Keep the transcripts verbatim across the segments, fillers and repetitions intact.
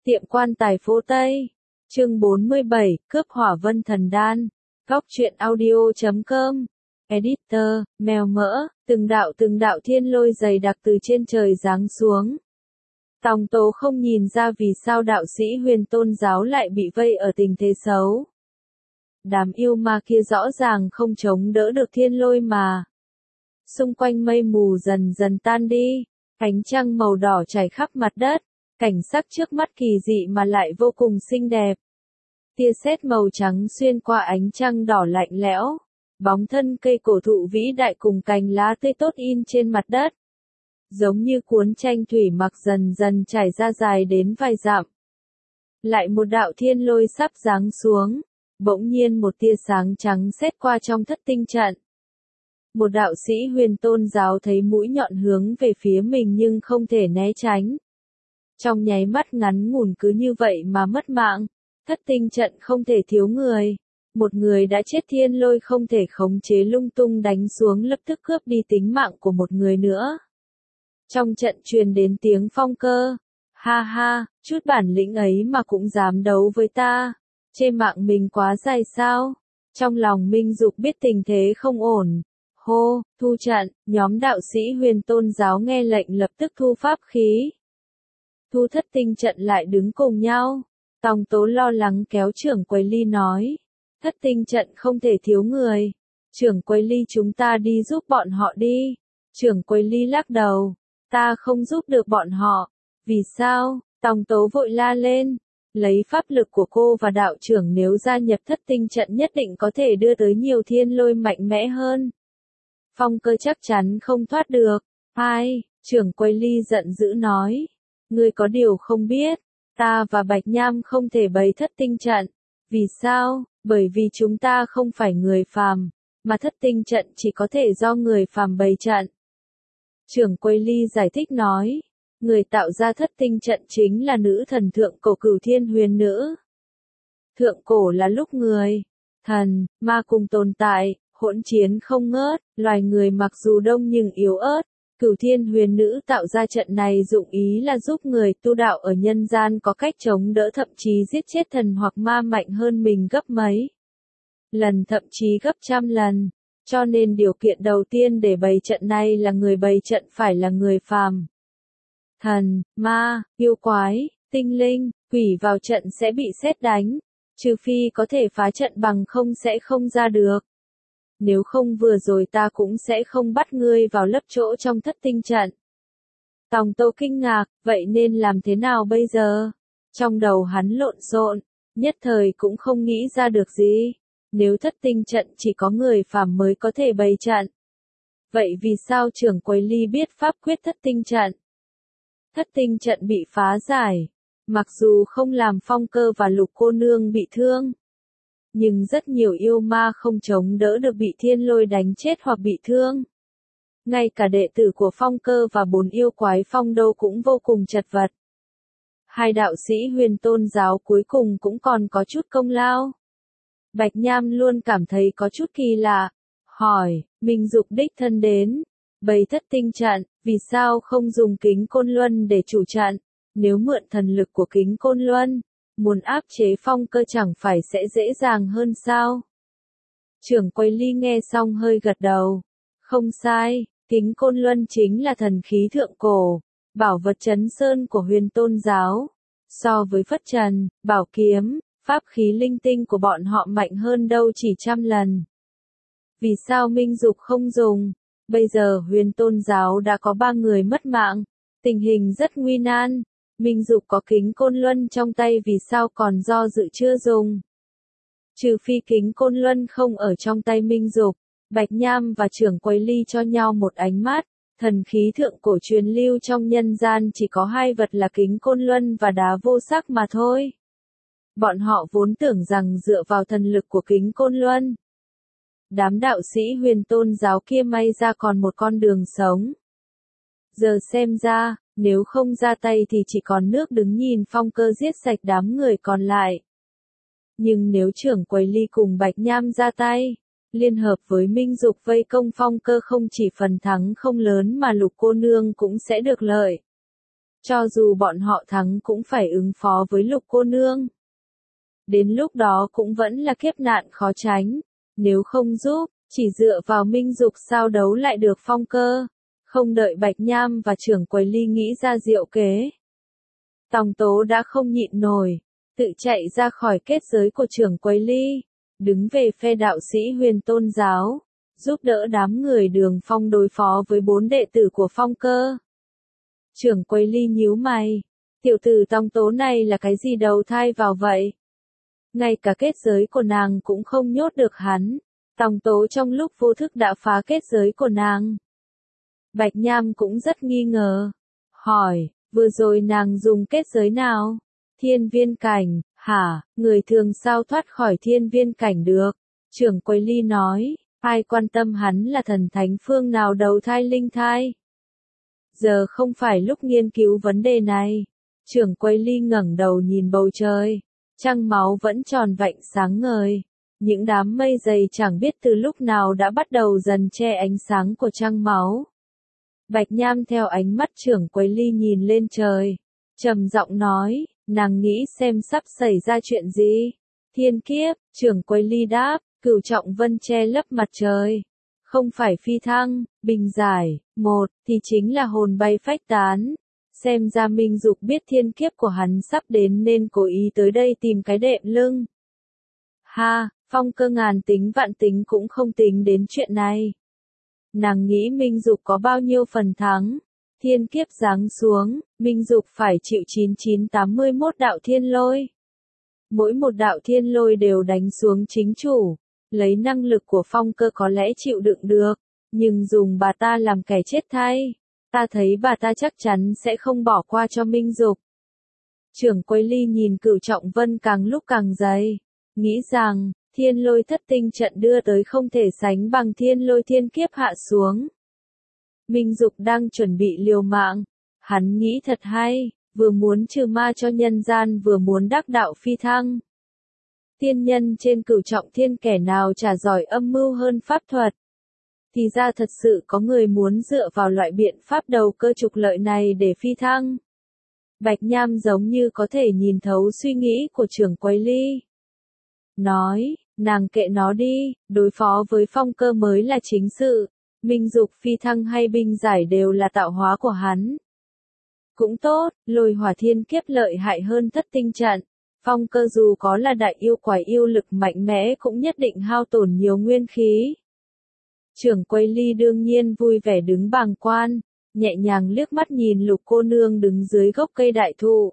Tiệm quan tài phố Tây. Chương bốn mươi bảy, cướp hỏa vân thần đan. Góc truyện audio chấm com. Editor, mèo mỡ, từng đạo từng đạo thiên lôi dày đặc từ trên trời giáng xuống. Tòng Tố không nhìn ra vì sao đạo sĩ Huyền Tôn giáo lại bị vây ở tình thế xấu. Đám yêu ma kia rõ ràng không chống đỡ được thiên lôi mà. Xung quanh mây mù dần dần tan đi, ánh trăng màu đỏ trải khắp mặt đất, cảnh sắc trước mắt kỳ dị mà lại vô cùng xinh đẹp. Tia sét màu trắng xuyên qua ánh trăng đỏ lạnh lẽo, bóng thân cây cổ thụ vĩ đại cùng cành lá tươi tốt in trên mặt đất. Giống như cuốn tranh thủy mặc dần dần trải ra dài đến vài dặm. Lại một đạo thiên lôi sắp giáng xuống, bỗng nhiên một tia sáng trắng xẹt qua trong thất tinh trận. Một đạo sĩ Huyền Tôn giáo thấy mũi nhọn hướng về phía mình nhưng không thể né tránh. Trong nháy mắt ngắn ngủn cứ như vậy mà mất mạng, thất tinh trận không thể thiếu người. Một người đã chết thiên lôi không thể khống chế lung tung đánh xuống lập tức cướp đi tính mạng của một người nữa. Trong trận truyền đến tiếng phong cơ. Ha ha, chút bản lĩnh ấy mà cũng dám đấu với ta. Chê mạng mình quá dài sao? Trong lòng Minh Dục biết tình thế không ổn. Hô, thu trận, nhóm đạo sĩ Huyền Tôn giáo nghe lệnh lập tức thu pháp khí. Thu thất tinh trận lại đứng cùng nhau. Tòng Tố lo lắng kéo trưởng quầy ly nói. Thất tinh trận không thể thiếu người. Trưởng quầy ly chúng ta đi giúp bọn họ đi. Trưởng quầy ly lắc đầu. Ta không giúp được bọn họ. Vì sao? Tòng Tố vội la lên. Lấy pháp lực của cô và đạo trưởng nếu gia nhập thất tinh trận nhất định có thể đưa tới nhiều thiên lôi mạnh mẽ hơn. Phong cơ chắc chắn không thoát được. Ai? Trưởng quầy ly giận dữ nói. Ngươi có điều không biết. Ta và Bạch Nham không thể bày thất tinh trận. Vì sao? Bởi vì chúng ta không phải người phàm, mà thất tinh trận chỉ có thể do người phàm bày trận. Trưởng quầy ly giải thích nói. Người tạo ra thất tinh trận chính là nữ thần thượng cổ Cửu Thiên Huyền Nữ. Thượng cổ là lúc người, thần, ma cùng tồn tại, hỗn chiến không ngớt, loài người mặc dù đông nhưng yếu ớt. Cửu Thiên Huyền Nữ tạo ra trận này dụng ý là giúp người tu đạo ở nhân gian có cách chống đỡ thậm chí giết chết thần hoặc ma mạnh hơn mình gấp mấy lần thậm chí gấp trăm lần. Cho nên điều kiện đầu tiên để bày trận này là người bày trận phải là người phàm. Thần, ma, yêu quái, tinh linh, quỷ vào trận sẽ bị sét đánh, trừ phi có thể phá trận bằng không sẽ không ra được. Nếu không vừa rồi ta cũng sẽ không bắt ngươi vào lấp chỗ trong thất tinh trận. Tòng Tố kinh ngạc, vậy nên làm thế nào bây giờ? Trong đầu hắn lộn xộn, nhất thời cũng không nghĩ ra được gì. Nếu thất tinh trận chỉ có người phàm mới có thể bày trận. Vậy vì sao trưởng quầy ly biết pháp quyết thất tinh trận? Thất tinh trận bị phá giải. Mặc dù không làm Phong Cơ và Lục cô nương bị thương. Nhưng rất nhiều yêu ma không chống đỡ được bị thiên lôi đánh chết hoặc bị thương. Ngay cả đệ tử của Phong Cơ và bốn yêu quái phong đô cũng vô cùng chật vật. Hai đạo sĩ Huyền Tôn giáo cuối cùng cũng còn có chút công lao. Bạch Nham luôn cảm thấy có chút kỳ lạ. Hỏi, Minh Dục đích thân đến. Bày thất tinh trận, vì sao không dùng Kính Côn Luân để chủ trận? Nếu mượn thần lực của Kính Côn Luân, muốn áp chế Phong Cơ chẳng phải sẽ dễ dàng hơn sao? Trưởng quầy ly nghe xong hơi gật đầu. Không sai, Kính Côn Luân chính là thần khí thượng cổ, bảo vật trấn sơn của Huyền Tôn giáo. So với phất trần, bảo kiếm, pháp khí linh tinh của bọn họ mạnh hơn đâu chỉ trăm lần. Vì sao Minh Dục không dùng? Bây giờ Huyền Tôn giáo đã có ba người mất mạng, tình hình rất nguy nan. Minh Dục có Kính Côn Luân trong tay vì sao còn do dự chưa dùng? Trừ phi Kính Côn Luân không ở trong tay Minh Dục. Bạch Nham và trưởng quầy ly cho nhau một ánh mắt. Thần khí thượng cổ truyền lưu trong nhân gian chỉ có hai vật là Kính Côn Luân và đá vô sắc mà thôi. Bọn họ vốn tưởng rằng dựa vào thần lực của Kính Côn Luân, đám đạo sĩ Huyền Tôn giáo kia may ra còn một con đường sống. Giờ xem ra, nếu không ra tay thì chỉ còn nước đứng nhìn Phong Cơ giết sạch đám người còn lại. Nhưng nếu trưởng quầy ly cùng Bạch Nham ra tay, liên hợp với Minh Dục vây công Phong Cơ không chỉ phần thắng không lớn mà Lục cô nương cũng sẽ được lợi. Cho dù bọn họ thắng cũng phải ứng phó với Lục cô nương. Đến lúc đó cũng vẫn là kiếp nạn khó tránh. Nếu không giúp, chỉ dựa vào Minh Dục sao đấu lại được Phong Cơ. Không đợi Bạch Nham và trưởng quầy Ly nghĩ ra diệu kế. Tòng Tố đã không nhịn nổi, tự chạy ra khỏi kết giới của trưởng quầy Ly, đứng về phe đạo sĩ Huyền Tôn giáo, giúp đỡ đám người Đường Phong đối phó với bốn đệ tử của Phong Cơ. Trưởng quầy Ly nhíu mày, tiểu tử Tòng Tố này là cái gì đầu thai vào vậy? Ngay cả kết giới của nàng cũng không nhốt được hắn. Tòng Tố trong lúc vô thức đã phá kết giới của nàng. Bạch Nham cũng rất nghi ngờ, hỏi, vừa rồi nàng dùng kết giới nào? Thiên viên cảnh, hả, người thường sao thoát khỏi thiên viên cảnh được? Trưởng quầy Ly nói, ai quan tâm hắn là thần thánh phương nào đầu thai linh thai? Giờ không phải lúc nghiên cứu vấn đề này. Trưởng quầy Ly ngẩng đầu nhìn bầu trời, trăng máu vẫn tròn vạnh sáng ngời. Những đám mây dày chẳng biết từ lúc nào đã bắt đầu dần che ánh sáng của trăng máu. Bạch Nham theo ánh mắt trưởng quầy Ly nhìn lên trời, trầm giọng nói, nàng nghĩ xem sắp xảy ra chuyện gì? Thiên kiếp, trưởng quầy Ly đáp, cửu trọng vân che lấp mặt trời. Không phải phi thăng, bình giải, một, thì chính là hồn bay phách tán. Xem ra Minh Dục biết thiên kiếp của hắn sắp đến nên cố ý tới đây tìm cái đệm lưng. Ha, Phong Cơ ngàn tính vạn tính cũng không tính đến chuyện này. Nàng nghĩ Minh Dục có bao nhiêu phần thắng. Thiên kiếp giáng xuống, Minh Dục phải chịu chín chín tám mươi mốt đạo thiên lôi. Mỗi một đạo thiên lôi đều đánh xuống chính chủ. Lấy năng lực của Phong Cơ có lẽ chịu đựng được, nhưng dùng bà ta làm kẻ chết thay. Ta thấy bà ta chắc chắn sẽ không bỏ qua cho Minh Dục. Trưởng quầy Ly nhìn cửu trọng vân càng lúc càng dày, nghĩ rằng, thiên lôi thất tinh trận đưa tới không thể sánh bằng thiên lôi thiên kiếp hạ xuống. Minh Dục đang chuẩn bị liều mạng, hắn nghĩ thật hay, vừa muốn trừ ma cho nhân gian vừa muốn đắc đạo phi thăng. Tiên nhân trên cửu trọng thiên kẻ nào chả giỏi âm mưu hơn pháp thuật. Thì ra thật sự có người muốn dựa vào loại biện pháp đầu cơ trục lợi này để phi thăng. Bạch Nham giống như có thể nhìn thấu suy nghĩ của trưởng quầy Ly. Nói, nàng kệ nó đi, đối phó với Phong Cơ mới là chính sự. Minh Dục phi thăng hay binh giải đều là tạo hóa của hắn. Cũng tốt, lôi hỏa thiên kiếp lợi hại hơn thất tinh trận. Phong Cơ dù có là đại yêu quái yêu lực mạnh mẽ cũng nhất định hao tổn nhiều nguyên khí. Trưởng quầy Ly đương nhiên vui vẻ đứng bàng quan, nhẹ nhàng liếc mắt nhìn Lục cô nương đứng dưới gốc cây đại thụ.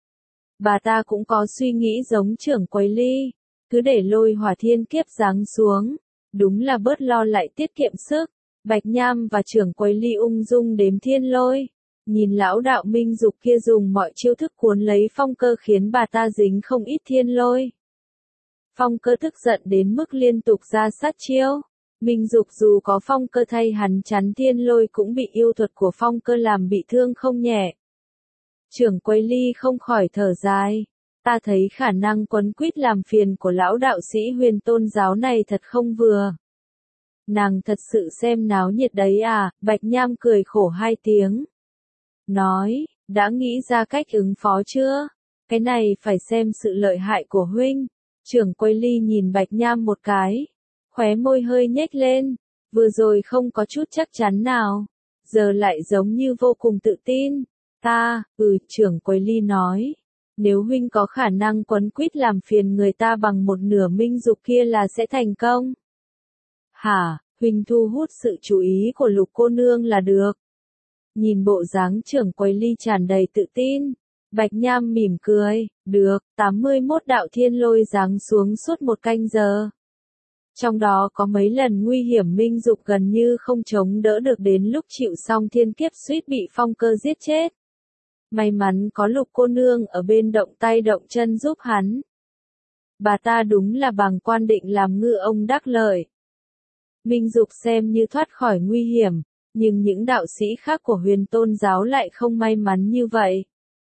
Bà ta cũng có suy nghĩ giống trưởng quầy Ly, cứ để lôi hỏa thiên kiếp giáng xuống, đúng là bớt lo lại tiết kiệm sức. Bạch Nham và trưởng quầy Ly ung dung đếm thiên lôi, nhìn lão đạo Minh Dục kia dùng mọi chiêu thức cuốn lấy Phong Cơ khiến bà ta dính không ít thiên lôi. Phong Cơ tức giận đến mức liên tục ra sát chiêu. Minh Dục dù có Phong Cơ thay hắn chắn thiên lôi cũng bị yêu thuật của Phong Cơ làm bị thương không nhẹ. Trưởng quầy Ly không khỏi thở dài. Ta thấy khả năng quấn quýt làm phiền của lão đạo sĩ Huyền Tôn giáo này thật không vừa. Nàng thật sự xem náo nhiệt đấy à? Bạch Nham cười khổ hai tiếng. Nói, đã nghĩ ra cách ứng phó chưa? Cái này phải xem sự lợi hại của huynh. Trưởng quầy Ly nhìn Bạch Nham một cái. Khóe môi hơi nhếch lên. Vừa rồi không có chút chắc chắn nào. Giờ lại giống như vô cùng tự tin. Ta, ừ, trưởng quầy Ly nói. Nếu huynh có khả năng quấn quýt làm phiền người ta bằng một nửa Minh Dục kia là sẽ thành công. Hả, huynh thu hút sự chú ý của Lục cô nương là được. Nhìn bộ dáng trưởng quầy Ly tràn đầy tự tin, Bạch Nham mỉm cười, được, tám mươi mốt đạo thiên lôi giáng xuống suốt một canh giờ. Trong đó có mấy lần nguy hiểm Minh Dục gần như không chống đỡ được đến lúc chịu xong thiên kiếp suýt bị Phong Cơ giết chết. May mắn có Lục cô nương ở bên động tay động chân giúp hắn. Bà ta đúng là bàng quan định làm ngư ông đắc lợi. Minh Dục xem như thoát khỏi nguy hiểm, nhưng những đạo sĩ khác của Huyền Tôn giáo lại không may mắn như vậy.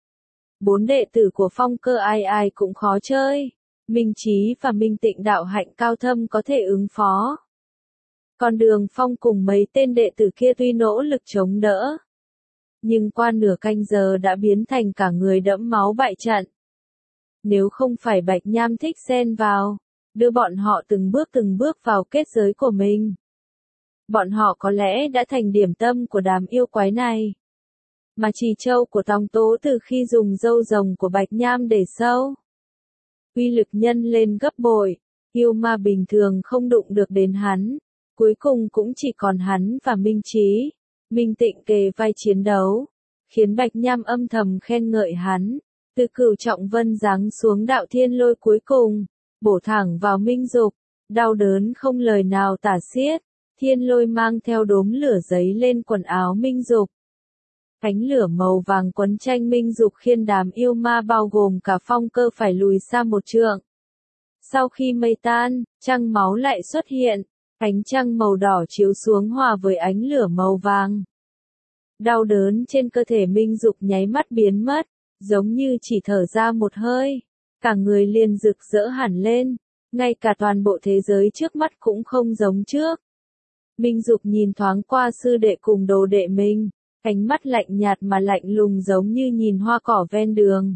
Bốn đệ tử của Phong Cơ ai ai cũng khó chơi. Minh Chí và Minh Tịnh đạo hạnh cao thâm có thể ứng phó. Còn Đường Phong cùng mấy tên đệ tử kia tuy nỗ lực chống đỡ, nhưng qua nửa canh giờ đã biến thành cả người đẫm máu bại trận. Nếu không phải Bạch Nham thích xen vào, đưa bọn họ từng bước từng bước vào kết giới của mình, bọn họ có lẽ đã thành điểm tâm của đám yêu quái này. Mà trì châu của Tòng Tố từ khi dùng râu rồng của Bạch Nham để sâu, uy lực nhân lên gấp bội, yêu ma bình thường không đụng được đến hắn, cuối cùng cũng chỉ còn hắn và Minh Trí, Minh Tịnh kề vai chiến đấu, khiến Bạch Nham âm thầm khen ngợi hắn. Từ Cửu Trọng Vân giáng xuống đạo thiên lôi cuối cùng, bổ thẳng vào Minh Dục, đau đớn không lời nào tả xiết, thiên lôi mang theo đốm lửa giấy lên quần áo Minh Dục. Ánh lửa màu vàng quấn tranh Minh Dục khiến đám yêu ma bao gồm cả Phong Cơ phải lùi xa một trượng. Sau khi mây tan, trăng máu lại xuất hiện, ánh trăng màu đỏ chiếu xuống hòa với ánh lửa màu vàng. Đau đớn trên cơ thể Minh Dục nháy mắt biến mất, giống như chỉ thở ra một hơi, cả người liền rực rỡ hẳn lên, ngay cả toàn bộ thế giới trước mắt cũng không giống trước. Minh Dục nhìn thoáng qua sư đệ cùng đồ đệ mình, ánh mắt lạnh nhạt mà lạnh lùng giống như nhìn hoa cỏ ven đường.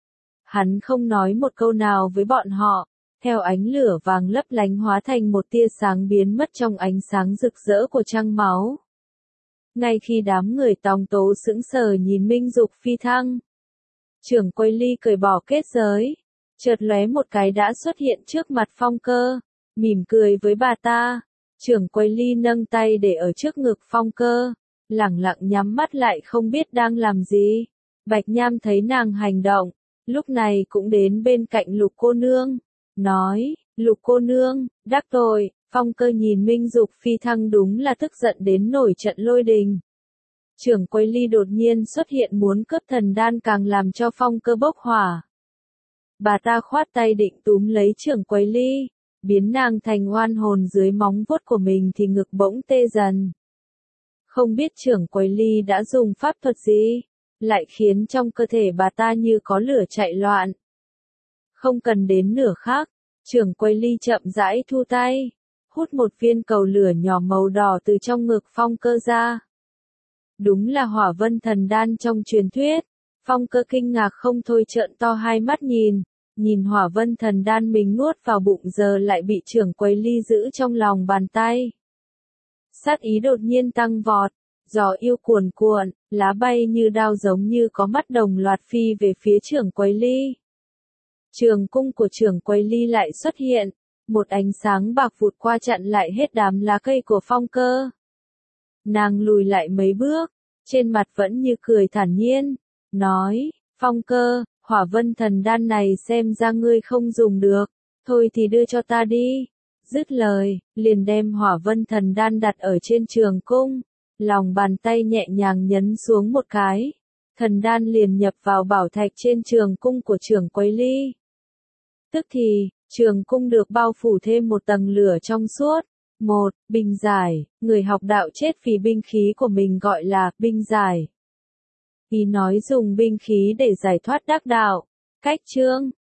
Hắn không nói một câu nào với bọn họ, theo ánh lửa vàng lấp lánh hóa thành một tia sáng biến mất trong ánh sáng rực rỡ của trăng máu. Ngay khi đám người Tòng Tố sững sờ nhìn Minh Dục phi thăng, Trưởng Quầy Ly cởi bỏ kết giới, chợt lóe một cái đã xuất hiện trước mặt Phong Cơ, mỉm cười với bà ta. Trưởng Quầy Ly nâng tay để ở trước ngực Phong Cơ, lẳng lặng nhắm mắt lại không biết đang làm gì. Bạch Nham thấy nàng hành động, lúc này cũng đến bên cạnh Lục cô nương, nói, Lục cô nương, đắc tội. Phong Cơ nhìn Minh Dục phi thăng đúng là tức giận đến nổi trận lôi đình. Trưởng Quầy Ly đột nhiên xuất hiện muốn cướp thần đan càng làm cho Phong Cơ bốc hỏa. Bà ta khoát tay định túm lấy Trưởng Quầy Ly, biến nàng thành oan hồn dưới móng vuốt của mình thì ngực bỗng tê dần. Không biết Trưởng Quầy Ly đã dùng pháp thuật gì, lại khiến trong cơ thể bà ta như có lửa chạy loạn. Không cần đến nửa khắc, Trưởng Quầy Ly chậm rãi thu tay, hút một viên cầu lửa nhỏ màu đỏ từ trong ngực Phong Cơ ra. Đúng là hỏa vân thần đan trong truyền thuyết. Phong Cơ kinh ngạc không thôi trợn to hai mắt nhìn, nhìn hỏa vân thần đan mình nuốt vào bụng giờ lại bị Trưởng Quầy Ly giữ trong lòng bàn tay. Sát ý đột nhiên tăng vọt, gió yêu cuồn cuộn, lá bay như đao giống như có mắt đồng loạt phi về phía Trưởng Quầy Ly. Trường cung của Trưởng Quầy Ly lại xuất hiện, một ánh sáng bạc vụt qua chặn lại hết đám lá cây của Phong Cơ. Nàng lùi lại mấy bước, trên mặt vẫn như cười thản nhiên, nói, Phong Cơ, hỏa vân thần đan này xem ra ngươi không dùng được, thôi thì đưa cho ta đi. Dứt lời, liền đem hỏa vân thần đan đặt ở trên trường cung, lòng bàn tay nhẹ nhàng nhấn xuống một cái, thần đan liền nhập vào bảo thạch trên trường cung của Trưởng Quầy Ly. Tức thì, trường cung được bao phủ thêm một tầng lửa trong suốt. Một, binh giải, người học đạo chết vì binh khí của mình gọi là binh giải. Ý nói dùng binh khí để giải thoát đắc đạo. Cách chương,